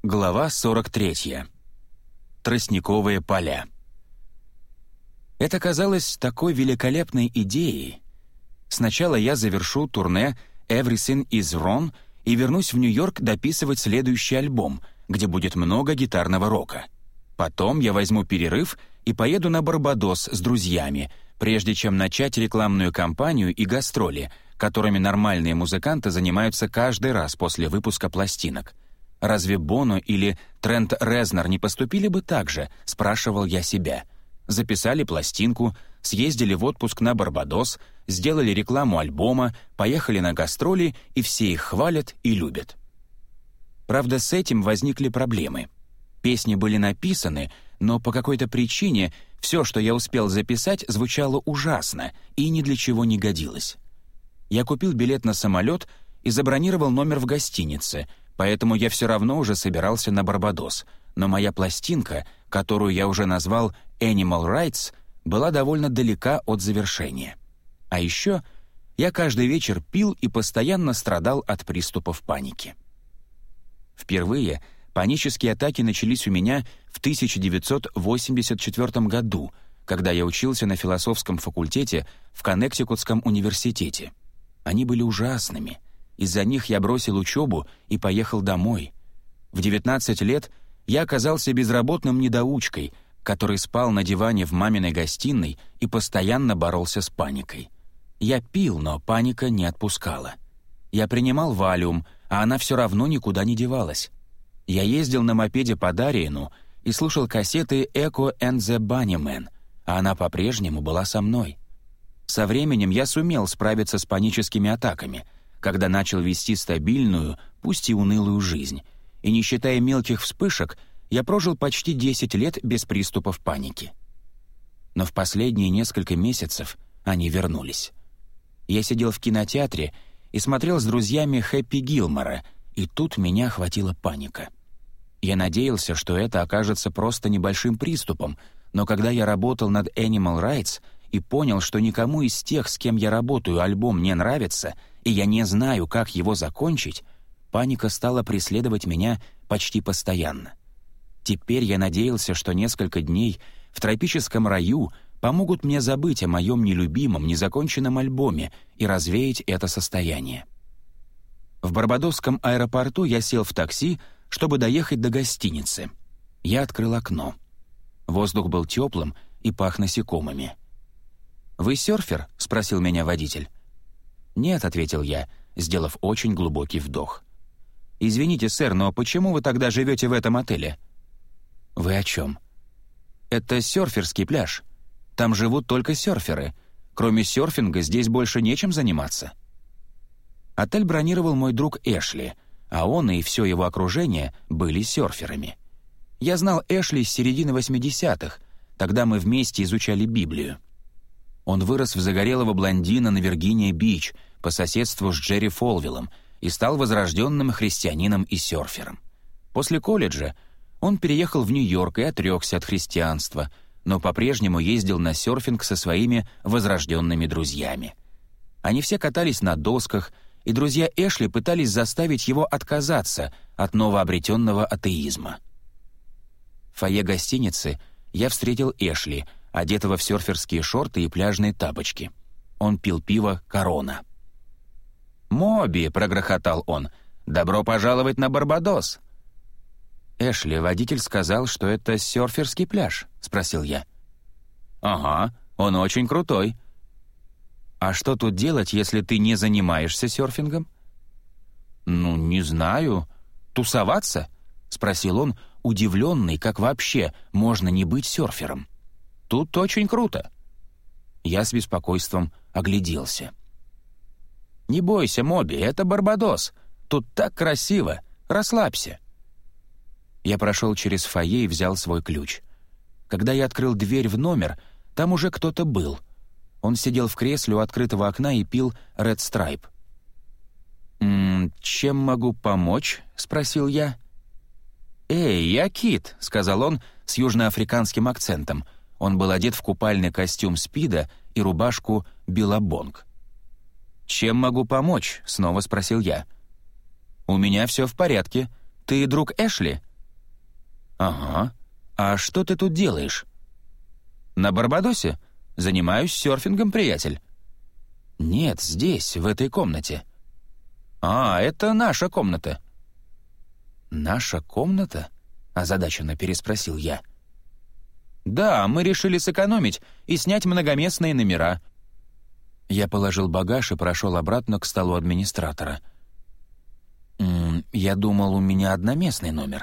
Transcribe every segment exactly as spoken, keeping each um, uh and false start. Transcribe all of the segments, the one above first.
Глава сорок третья. Тростниковые поля. Это казалось такой великолепной идеей. Сначала я завершу турне «Everything is Wrong» и вернусь в Нью-Йорк дописывать следующий альбом, где будет много гитарного рока. Потом я возьму перерыв и поеду на Барбадос с друзьями, прежде чем начать рекламную кампанию и гастроли, которыми нормальные музыканты занимаются каждый раз после выпуска пластинок. «Разве Боно или Трент Резнор не поступили бы так же?» — спрашивал я себя. Записали пластинку, съездили в отпуск на Барбадос, сделали рекламу альбома, поехали на гастроли, и все их хвалят и любят. Правда, с этим возникли проблемы. Песни были написаны, но по какой-то причине все, что я успел записать, звучало ужасно и ни для чего не годилось. Я купил билет на самолет и забронировал номер в гостинице, поэтому я все равно уже собирался на Барбадос, но моя пластинка, которую я уже назвал «Animal Rights», была довольно далека от завершения. А еще я каждый вечер пил и постоянно страдал от приступов паники. Впервые панические атаки начались у меня в тысяча девятьсот восемьдесят четвёртом году, когда я учился на философском факультете в Коннектикутском университете. Они были ужасными. Из-за них я бросил учебу и поехал домой. В девятнадцать лет я оказался безработным недоучкой, который спал на диване в маминой гостиной и постоянно боролся с паникой. Я пил, но паника не отпускала. Я принимал валиум, а она все равно никуда не девалась. Я ездил на мопеде по Дариену и слушал кассеты «Echo and the Bunnymen», а она по-прежнему была со мной. Со временем я сумел справиться с паническими атаками, когда начал вести стабильную, пусть и унылую жизнь, и, не считая мелких вспышек, я прожил почти десять лет без приступов паники. Но в последние несколько месяцев они вернулись. Я сидел в кинотеатре и смотрел с друзьями «Хэппи Гилмора», и тут меня охватила паника. Я надеялся, что это окажется просто небольшим приступом, но когда я работал над «Animal Rights» и понял, что никому из тех, с кем я работаю, альбом не нравится, и я не знаю, как его закончить, паника стала преследовать меня почти постоянно. Теперь я надеялся, что несколько дней в тропическом раю помогут мне забыть о моем нелюбимом, незаконченном альбоме и развеять это состояние. В Барбадосском аэропорту я сел в такси, чтобы доехать до гостиницы. Я открыл окно. Воздух был теплым и пах насекомыми. «Вы серфер?» — спросил меня водитель. «Нет», — ответил я, сделав очень глубокий вдох. «Извините, сэр, но почему вы тогда живете в этом отеле?» «Вы о чем?» «Это серферский пляж. Там живут только серферы. Кроме серфинга здесь больше нечем заниматься». Отель бронировал мой друг Эшли, а он и все его окружение были серферами. Я знал Эшли с середины восьмидесятых, тогда мы вместе изучали Библию. Он вырос в загорелого блондина на Виргиния-Бич по соседству с Джерри Фолвиллом и стал возрожденным христианином и серфером. После колледжа он переехал в Нью-Йорк и отрекся от христианства, но по-прежнему ездил на серфинг со своими возрожденными друзьями. Они все катались на досках, и друзья Эшли пытались заставить его отказаться от новообретенного атеизма. В фойе гостиницы я встретил Эшли, одетого в серферские шорты и пляжные тапочки. Он пил пиво «Корона». «Моби!» — прогрохотал он. «Добро пожаловать на Барбадос!» «Эшли, водитель сказал, что это серферский пляж?» — спросил я. «Ага, он очень крутой». «А что тут делать, если ты не занимаешься серфингом?» «Ну, не знаю. Тусоваться?» — спросил он, удивленный, как вообще можно не быть серфером. «Тут очень круто». Я с беспокойством огляделся. «Не бойся, Моби, это Барбадос. Тут так красиво. Расслабься». Я прошел через фойе и взял свой ключ. Когда я открыл дверь в номер, там уже кто-то был. Он сидел в кресле у открытого окна и пил Red Stripe. «М-м, чем могу помочь?» — спросил я. «Эй, я Кит», — сказал он с южноафриканским акцентом. Он был одет в купальный костюм Спида и рубашку Биллабонг. «Чем могу помочь?» — снова спросил я. «У меня все в порядке. Ты друг Эшли?» «Ага. А что ты тут делаешь?» «На Барбадосе? Занимаюсь серфингом, приятель». «Нет, здесь, в этой комнате». «А, это наша комната». «Наша комната?» — озадаченно переспросил я. «Да, мы решили сэкономить и снять многоместные номера». Я положил багаж и прошел обратно к столу администратора. «М-м, я думал, у меня одноместный номер».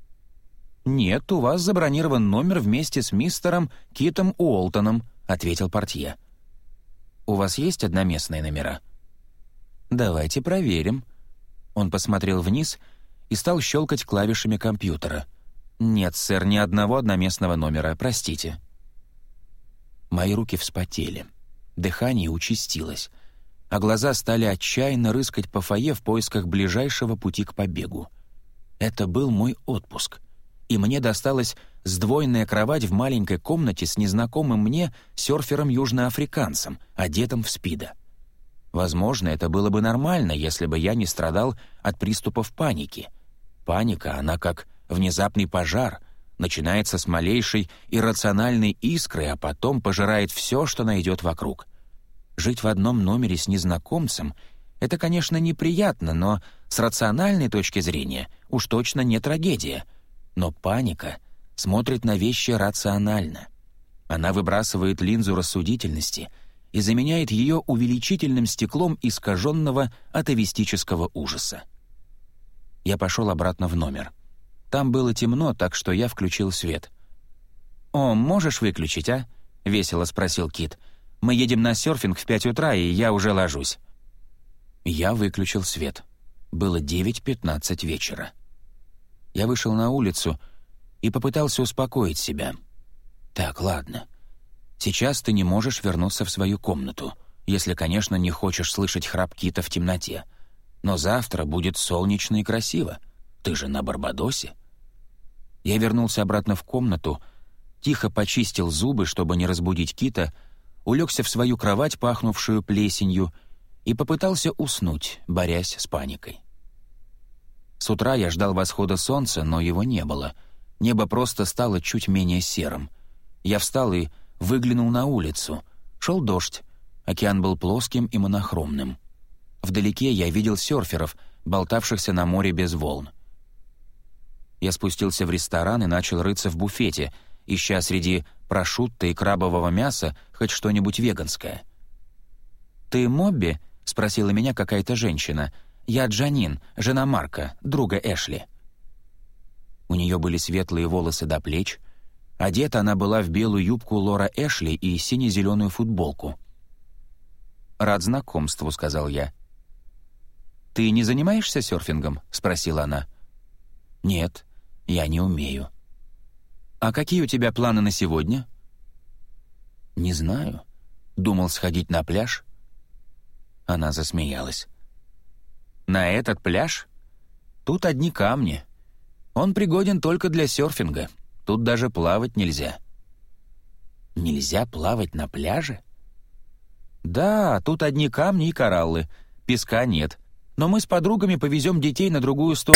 «Нет, у вас забронирован номер вместе с мистером Китом Уолтоном», — ответил портье. «У вас есть одноместные номера?» «Давайте проверим». Он посмотрел вниз и стал щелкать клавишами компьютера. «Нет, сэр, ни одного одноместного номера, простите». Мои руки вспотели, дыхание участилось, а глаза стали отчаянно рыскать по фойе в поисках ближайшего пути к побегу. Это был мой отпуск, и мне досталась сдвоенная кровать в маленькой комнате с незнакомым мне серфером-южноафриканцем, одетым в спида. Возможно, это было бы нормально, если бы я не страдал от приступов паники. Паника, она как внезапный пожар, начинается с малейшей иррациональной искры, а потом пожирает все, что найдет вокруг. Жить в одном номере с незнакомцем — это, конечно, неприятно, но с рациональной точки зрения уж точно не трагедия. Но паника смотрит на вещи рационально. Она выбрасывает линзу рассудительности и заменяет ее увеличительным стеклом искаженного атовистического ужаса. Я пошел обратно в номер. Там было темно, так что я включил свет. «О, можешь выключить, а?» — весело спросил Кит. «Мы едем на серфинг в пять утра, и я уже ложусь». Я выключил свет. Было девять пятнадцать вечера. Я вышел на улицу и попытался успокоить себя. «Так, ладно. Сейчас ты не можешь вернуться в свою комнату, если, конечно, не хочешь слышать храп Кита в темноте. Но завтра будет солнечно и красиво. Ты же на Барбадосе». Я вернулся обратно в комнату, тихо почистил зубы, чтобы не разбудить Кита, улегся в свою кровать, пахнувшую плесенью, и попытался уснуть, борясь с паникой. С утра я ждал восхода солнца, но его не было. Небо просто стало чуть менее серым. Я встал и выглянул на улицу. Шел дождь. Океан был плоским и монохромным. Вдалеке я видел серферов, болтавшихся на море без волн. Я спустился в ресторан и начал рыться в буфете, ища среди прошутто и крабового мяса хоть что-нибудь веганское. «Ты Мобби?» — спросила меня какая-то женщина. «Я Джанин, жена Марка, друга Эшли». У нее были светлые волосы до плеч. Одета она была в белую юбку Лора Эшли и сине-зеленую футболку. «Рад знакомству», — сказал я. «Ты не занимаешься серфингом?» — спросила она. «Нет, я не умею». «А какие у тебя планы на сегодня?» «Не знаю. Думал сходить на пляж». Она засмеялась. «На этот пляж? Тут одни камни. Он пригоден только для серфинга. Тут даже плавать нельзя». «Нельзя плавать на пляже?» «Да, тут одни камни и кораллы. Песка нет. Но мы с подругами повезем детей на другую сторону».